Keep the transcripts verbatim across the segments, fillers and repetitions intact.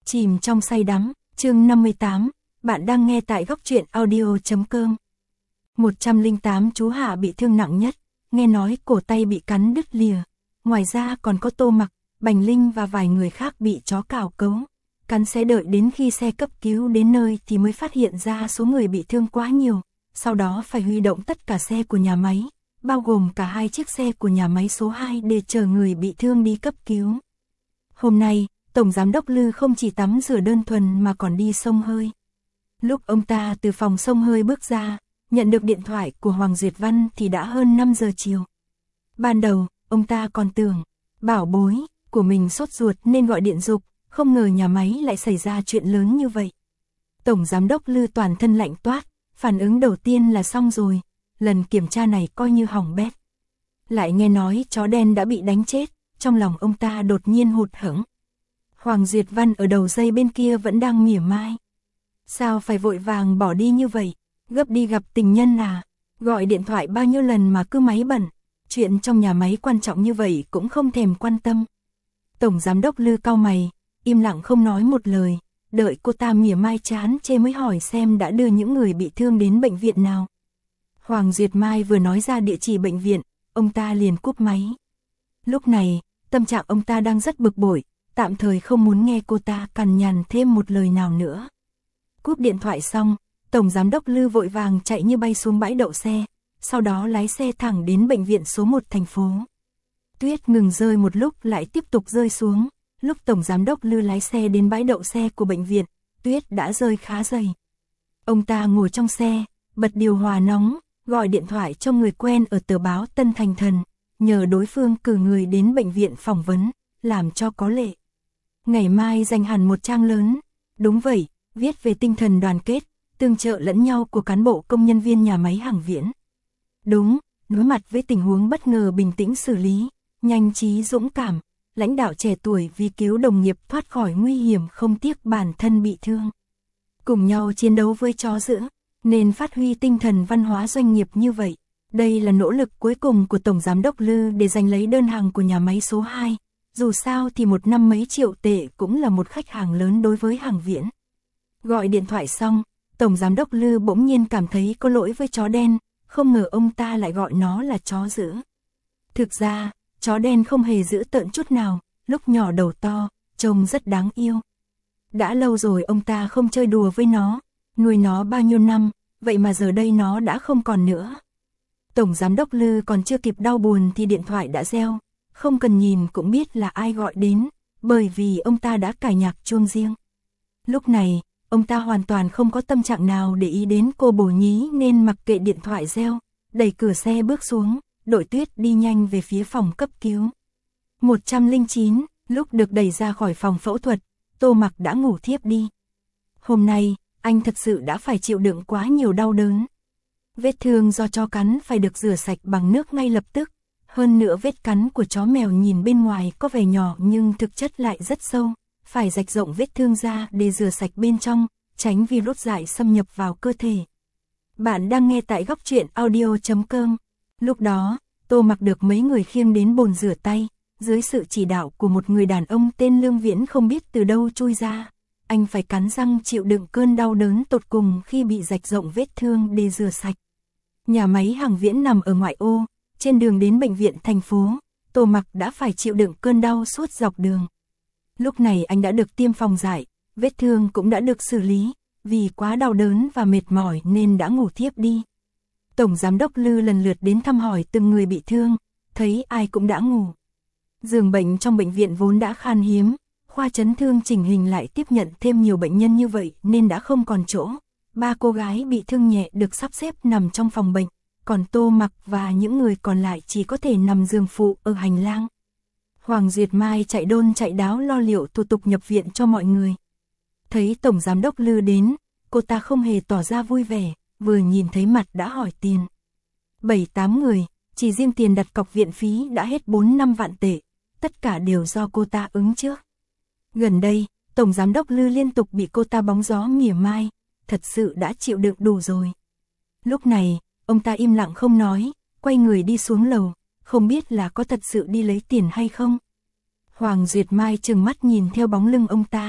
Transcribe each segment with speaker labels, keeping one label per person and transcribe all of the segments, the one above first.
Speaker 1: Chìm trong say đắm, chương năm mươi tám, bạn đang nghe tại góc truyện audio.com. một trăm lẻ tám chú Hạ bị thương nặng nhất, nghe nói cổ tay bị cắn đứt lìa. Ngoài ra còn có Tô Mặc, Bành Linh và vài người khác bị chó cào cấu. Cắn sẽ đợi đến khi xe cấp cứu đến nơi thì mới phát hiện ra số người bị thương quá nhiều. Sau đó phải huy động tất cả xe của nhà máy, bao gồm cả hai chiếc xe của nhà máy số hai để chở người bị thương đi cấp cứu. Hôm nay, Tổng Giám đốc Lư không chỉ tắm rửa đơn thuần mà còn đi xông hơi. Lúc ông ta từ phòng xông hơi bước ra, nhận được điện thoại của Hoàng Duyệt Văn thì đã hơn năm giờ chiều. Ban đầu, ông ta còn tưởng, bảo bối của mình sốt ruột nên gọi điện giục, không ngờ nhà máy lại xảy ra chuyện lớn như vậy. Tổng Giám đốc Lư toàn thân lạnh toát, phản ứng đầu tiên là xong rồi, lần kiểm tra này coi như hỏng bét. Lại nghe nói chó đen đã bị đánh chết, trong lòng ông ta đột nhiên hụt hẫng. Hoàng Duyệt Văn ở đầu dây bên kia vẫn đang mỉa mai. Sao phải vội vàng bỏ đi như vậy, gấp đi gặp tình nhân à, gọi điện thoại bao nhiêu lần mà cứ máy bận, chuyện trong nhà máy quan trọng như vậy cũng không thèm quan tâm. Tổng Giám đốc Lư cau mày, im lặng không nói một lời, đợi cô ta mỉa mai chán chê mới hỏi xem đã đưa những người bị thương đến bệnh viện nào. Hoàng Duyệt Mai vừa nói ra địa chỉ bệnh viện, ông ta liền cúp máy. Lúc này, tâm trạng ông ta đang rất bực bội, tạm thời không muốn nghe cô ta cằn nhằn thêm một lời nào nữa. Cúp điện thoại xong, Tổng Giám đốc Lư vội vàng chạy như bay xuống bãi đậu xe, sau đó lái xe thẳng đến bệnh viện số một thành phố. Tuyết ngừng rơi một lúc lại tiếp tục rơi xuống, lúc Tổng Giám đốc Lư lái xe đến bãi đậu xe của bệnh viện, tuyết đã rơi khá dày. Ông ta ngồi trong xe, bật điều hòa nóng, gọi điện thoại cho người quen ở tờ báo Tân Thành Thần, nhờ đối phương cử người đến bệnh viện phỏng vấn, làm cho có lệ. Ngày mai dành hẳn một trang lớn, đúng vậy, viết về tinh thần đoàn kết, tương trợ lẫn nhau của cán bộ công nhân viên nhà máy Hằng Viễn. Đúng, đối mặt với tình huống bất ngờ bình tĩnh xử lý, nhanh trí dũng cảm, lãnh đạo trẻ tuổi vì cứu đồng nghiệp thoát khỏi nguy hiểm không tiếc bản thân bị thương. Cùng nhau chiến đấu với chó dữ, nên phát huy tinh thần văn hóa doanh nghiệp như vậy. Đây là nỗ lực cuối cùng của Tổng Giám đốc Lư để giành lấy đơn hàng của nhà máy số hai. Dù sao thì một năm mấy triệu tệ cũng là một khách hàng lớn đối với Hằng Viễn. Gọi điện thoại xong, Tổng Giám đốc Lư bỗng nhiên cảm thấy có lỗi với chó đen, không ngờ ông ta lại gọi nó là chó dữ. Thực ra, chó đen không hề dữ tợn chút nào, lúc nhỏ đầu to, trông rất đáng yêu. Đã lâu rồi ông ta không chơi đùa với nó, nuôi nó bao nhiêu năm, vậy mà giờ đây nó đã không còn nữa. Tổng Giám đốc Lư còn chưa kịp đau buồn thì điện thoại đã reo, không cần nhìn cũng biết là ai gọi đến, bởi vì ông ta đã cài nhạc chuông riêng. Lúc này, ông ta hoàn toàn không có tâm trạng nào để ý đến cô bồ nhí nên mặc kệ điện thoại reo, đẩy cửa xe bước xuống, đội Tuyết đi nhanh về phía phòng cấp cứu. một trăm lẻ chín, lúc được đẩy ra khỏi phòng phẫu thuật, Tô Mặc đã ngủ thiếp đi. Hôm nay, anh thật sự đã phải chịu đựng quá nhiều đau đớn. Vết thương do chó cắn phải được rửa sạch bằng nước ngay lập tức. Hơn nữa vết cắn của chó mèo nhìn bên ngoài có vẻ nhỏ nhưng thực chất lại rất sâu. Phải rạch rộng vết thương ra để rửa sạch bên trong, tránh virus dại xâm nhập vào cơ thể. Bạn đang nghe tại góc truyện audio.com. Lúc đó, Tô Mặc được mấy người khiêng đến bồn rửa tay, dưới sự chỉ đạo của một người đàn ông tên Lương Viễn không biết từ đâu chui ra. Anh phải cắn răng chịu đựng cơn đau đớn tột cùng khi bị rạch rộng vết thương để rửa sạch. Nhà máy Hằng Viễn nằm ở ngoại ô, trên đường đến bệnh viện thành phố, Tô Mặc đã phải chịu đựng cơn đau suốt dọc đường. Lúc này anh đã được tiêm phòng dại, vết thương cũng đã được xử lý, vì quá đau đớn và mệt mỏi nên đã ngủ thiếp đi. Tổng Giám đốc Lư lần lượt đến thăm hỏi từng người bị thương, thấy ai cũng đã ngủ. Giường bệnh trong bệnh viện vốn đã khan hiếm, khoa chấn thương chỉnh hình lại tiếp nhận thêm nhiều bệnh nhân như vậy nên đã không còn chỗ. Ba cô gái bị thương nhẹ được sắp xếp nằm trong phòng bệnh, còn Tô Mặc và những người còn lại chỉ có thể nằm giường phụ ở hành lang. Hoàng Duyệt Mai chạy đôn chạy đáo lo liệu thủ tục nhập viện cho mọi người. Thấy Tổng Giám đốc Lư đến, cô ta không hề tỏ ra vui vẻ, vừa nhìn thấy mặt đã hỏi tiền. Bảy tám người, chỉ riêng tiền đặt cọc viện phí đã hết bốn năm vạn tệ, tất cả đều do cô ta ứng trước. Gần đây, Tổng Giám đốc Lư liên tục bị cô ta bóng gió mỉa mai, thật sự đã chịu đựng đủ rồi. Lúc này, ông ta im lặng không nói, quay người đi xuống lầu, không biết là có thật sự đi lấy tiền hay không. Hoàng Duyệt Mai trừng mắt nhìn theo bóng lưng ông ta,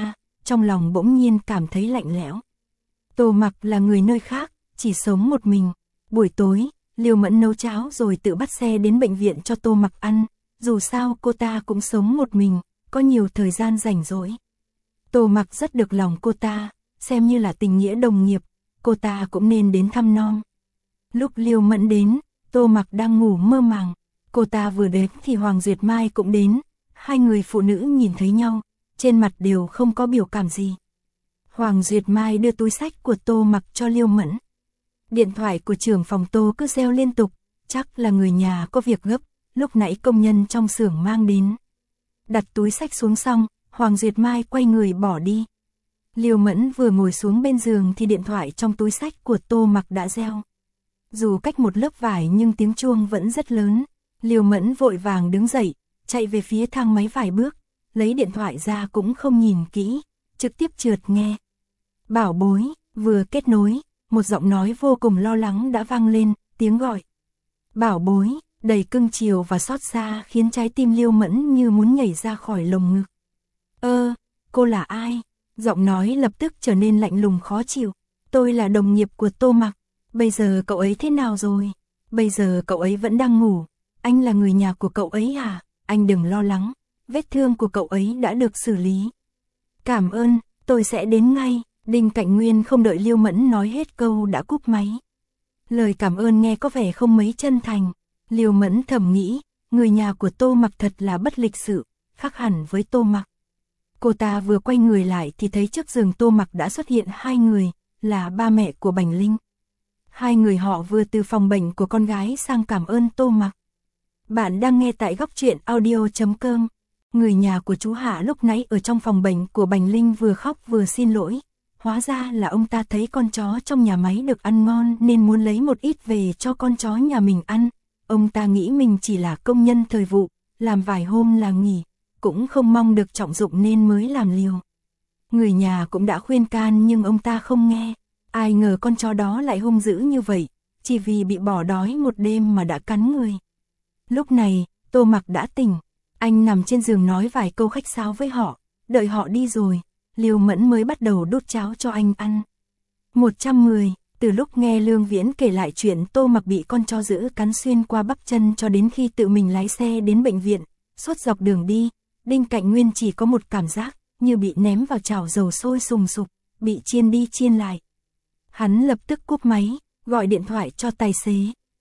Speaker 1: trong lòng bỗng nhiên cảm thấy lạnh lẽo. Tô Mặc là người nơi khác, chỉ sống một mình. Buổi tối, Liêu Mẫn nấu cháo rồi tự bắt xe đến bệnh viện cho Tô Mặc ăn, dù sao cô ta cũng sống một mình, có nhiều thời gian rảnh rỗi. Tô Mặc rất được lòng cô ta, xem như là tình nghĩa đồng nghiệp, cô ta cũng nên đến thăm nom. Lúc Liêu Mẫn đến, Tô Mặc đang ngủ mơ màng, cô ta vừa đến thì Hoàng Duyệt Mai cũng đến, hai người phụ nữ nhìn thấy nhau, trên mặt đều không có biểu cảm gì. Hoàng Duyệt Mai đưa túi xách của Tô Mặc cho Liêu Mẫn. Điện thoại của trưởng phòng Tô cứ reo liên tục, chắc là người nhà có việc gấp, lúc nãy công nhân trong xưởng mang đến. Đặt túi xách xuống xong, Hoàng Duyệt Mai quay người bỏ đi. Liêu Mẫn vừa ngồi xuống bên giường thì điện thoại trong túi xách của Tô Mặc đã reo. Dù cách một lớp vải nhưng tiếng chuông vẫn rất lớn. Liêu Mẫn vội vàng đứng dậy, chạy về phía thang máy vài bước, lấy điện thoại ra cũng không nhìn kỹ, trực tiếp trượt nghe. Bảo bối, vừa kết nối, một giọng nói vô cùng lo lắng đã vang lên, tiếng gọi. Bảo bối, đầy cưng chiều và xót xa khiến trái tim Liêu Mẫn như muốn nhảy ra khỏi lồng ngực. Ơ, cô là ai? Giọng nói lập tức trở nên lạnh lùng khó chịu. Tôi là đồng nghiệp của Tô Mặc. Bây giờ cậu ấy thế nào rồi? Bây giờ cậu ấy vẫn đang ngủ. Anh là người nhà của cậu ấy à? Anh đừng lo lắng. Vết thương của cậu ấy đã được xử lý. Cảm ơn, tôi sẽ đến ngay. Đinh Cảnh Nguyên không đợi Liêu Mẫn nói hết câu đã cúp máy. Lời cảm ơn nghe có vẻ không mấy chân thành. Liêu Mẫn thầm nghĩ, người nhà của Tô Mặc thật là bất lịch sự, khác hẳn với Tô Mặc. Cô ta vừa quay người lại thì thấy trước giường Tô Mặc đã xuất hiện hai người, là ba mẹ của Bành Linh. Hai người họ vừa từ phòng bệnh của con gái sang cảm ơn Tô Mặc. Bạn đang nghe tại góc truyện audio chấm com. Người nhà của chú Hạ lúc nãy ở trong phòng bệnh của Bành Linh vừa khóc vừa xin lỗi. Hóa ra là ông ta thấy con chó trong nhà máy được ăn ngon nên muốn lấy một ít về cho con chó nhà mình ăn. Ông ta nghĩ mình chỉ là công nhân thời vụ, làm vài hôm là nghỉ, cũng không mong được trọng dụng nên mới làm liều. Người nhà cũng đã khuyên can nhưng ông ta không nghe. Ai ngờ con chó đó lại hung dữ như vậy, chỉ vì bị bỏ đói một đêm mà đã cắn người. Lúc này, Tô Mặc đã tỉnh, anh nằm trên giường nói vài câu khách sáo với họ, đợi họ đi rồi, Liêu Mẫn mới bắt đầu đút cháo cho anh ăn. một trăm mười, từ lúc nghe Lương Viễn kể lại chuyện Tô Mặc bị con chó dữ cắn xuyên qua bắp chân cho đến khi tự mình lái xe đến bệnh viện, suốt dọc đường đi, Đinh Cảnh Nguyên chỉ có một cảm giác như bị ném vào chảo dầu sôi sùng sục, bị chiên đi chiên lại. Hắn lập tức cúp máy, gọi điện thoại cho tài xế.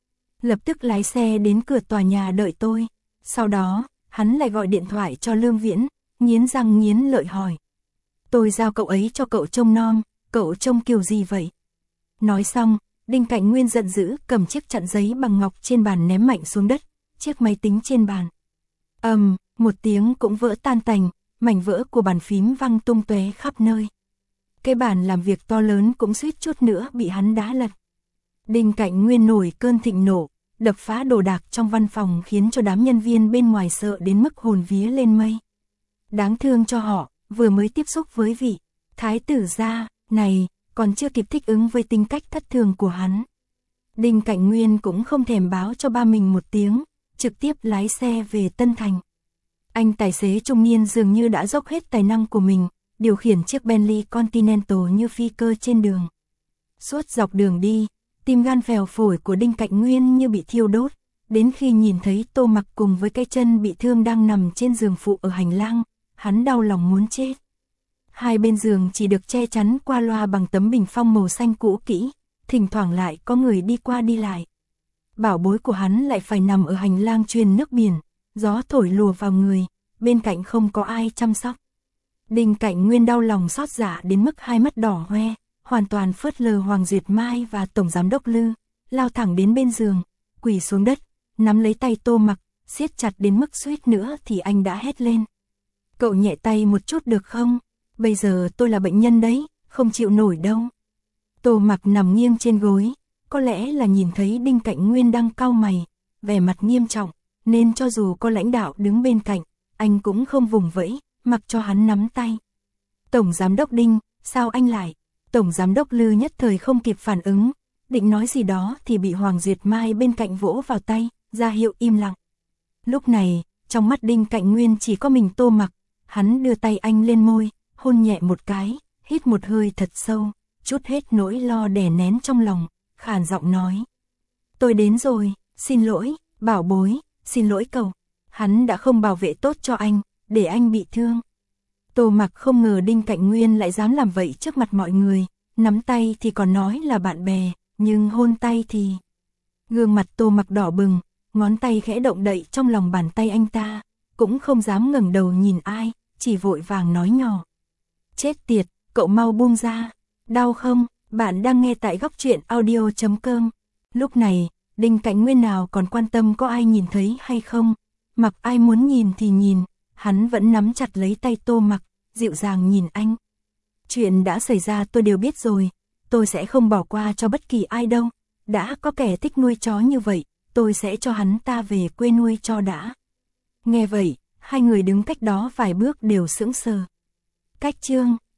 Speaker 1: Lập tức lái xe đến cửa tòa nhà đợi tôi. Sau đó, hắn lại gọi điện thoại cho Lương Viễn, nghiến răng nghiến lợi hỏi. Tôi giao cậu ấy cho cậu trông nom, cậu trông kiểu gì vậy? Nói xong, Đinh Cảnh Nguyên giận dữ cầm chiếc chặn giấy bằng ngọc trên bàn ném mạnh xuống đất, chiếc máy tính trên bàn. Ầm, um, một tiếng cũng vỡ tan tành, mảnh vỡ của bàn phím văng tung tóe khắp nơi. Cái bàn làm việc to lớn cũng suýt chút nữa bị hắn đá lật. Đinh Cảnh Nguyên nổi cơn thịnh nộ, đập phá đồ đạc trong văn phòng khiến cho đám nhân viên bên ngoài sợ đến mức hồn vía lên mây. Đáng thương cho họ, vừa mới tiếp xúc với vị thái tử gia này, còn chưa kịp thích ứng với tính cách thất thường của hắn. Đinh Cảnh Nguyên cũng không thèm báo cho ba mình một tiếng, trực tiếp lái xe về Tân Thành. Anh tài xế trung niên dường như đã dốc hết tài năng của mình, điều khiển chiếc Bentley Continental như phi cơ trên đường. Suốt dọc đường đi, tim gan phèo phổi của Đinh Cảnh Nguyên như bị thiêu đốt, đến khi nhìn thấy Tô Mặc cùng với cái chân bị thương đang nằm trên giường phụ ở hành lang, hắn đau lòng muốn chết. Hai bên giường chỉ được che chắn qua loa bằng tấm bình phong màu xanh cũ kỹ, thỉnh thoảng lại có người đi qua đi lại. Bảo bối của hắn lại phải nằm ở hành lang truyền nước biển, gió thổi lùa vào người, bên cạnh không có ai chăm sóc. Đinh Cảnh Nguyên đau lòng xót dạ đến mức hai mắt đỏ hoe, hoàn toàn phớt lờ Hoàng Duyệt Mai và Tổng Giám đốc Lư, lao thẳng đến bên giường, quỳ xuống đất, nắm lấy tay Tô Mặc, siết chặt đến mức suýt nữa thì anh đã hét lên. Cậu nhẹ tay một chút được không? Bây giờ tôi là bệnh nhân đấy, không chịu nổi đâu. Tô Mặc nằm nghiêng trên gối, có lẽ là nhìn thấy Đinh Cảnh Nguyên đang cau mày, vẻ mặt nghiêm trọng, nên cho dù có lãnh đạo đứng bên cạnh, anh cũng không vùng vẫy, mặc cho hắn nắm tay. Tổng Giám đốc Đinh, sao anh lại? Tổng Giám đốc Lư nhất thời không kịp phản ứng, định nói gì đó thì bị Hoàng Duyệt Mai bên cạnh vỗ vào tay, ra hiệu im lặng. Lúc này, trong mắt Đinh Cảnh Nguyên chỉ có mình Tô Mặc, hắn đưa tay anh lên môi, hôn nhẹ một cái, hít một hơi thật sâu, chút hết nỗi lo đè nén trong lòng, khàn giọng nói. Tôi đến rồi, xin lỗi, bảo bối, xin lỗi cậu. Hắn đã không bảo vệ tốt cho anh, để anh bị thương. Tô Mặc không ngờ Đinh Cạnh Nguyên lại dám làm vậy trước mặt mọi người, nắm tay thì còn nói là bạn bè, nhưng hôn tay thì... Gương mặt Tô Mặc đỏ bừng, ngón tay khẽ động đậy trong lòng bàn tay anh ta, cũng không dám ngẩng đầu nhìn ai, chỉ vội vàng nói nhỏ. Chết tiệt, cậu mau buông ra, đau không? Bạn đang nghe tại góc truyện audio chấm com. Lúc này, Đinh Cạnh Nguyên nào còn quan tâm có ai nhìn thấy hay không, mặc ai muốn nhìn thì nhìn, hắn vẫn nắm chặt lấy tay Tô Mặc, dịu dàng nhìn anh. Chuyện đã xảy ra tôi đều biết rồi, tôi sẽ không bỏ qua cho bất kỳ ai đâu, đã có kẻ thích nuôi chó như vậy, tôi sẽ cho hắn ta về quê nuôi cho đã. Nghe vậy, hai người đứng cách đó vài bước đều sững sờ. Cách chương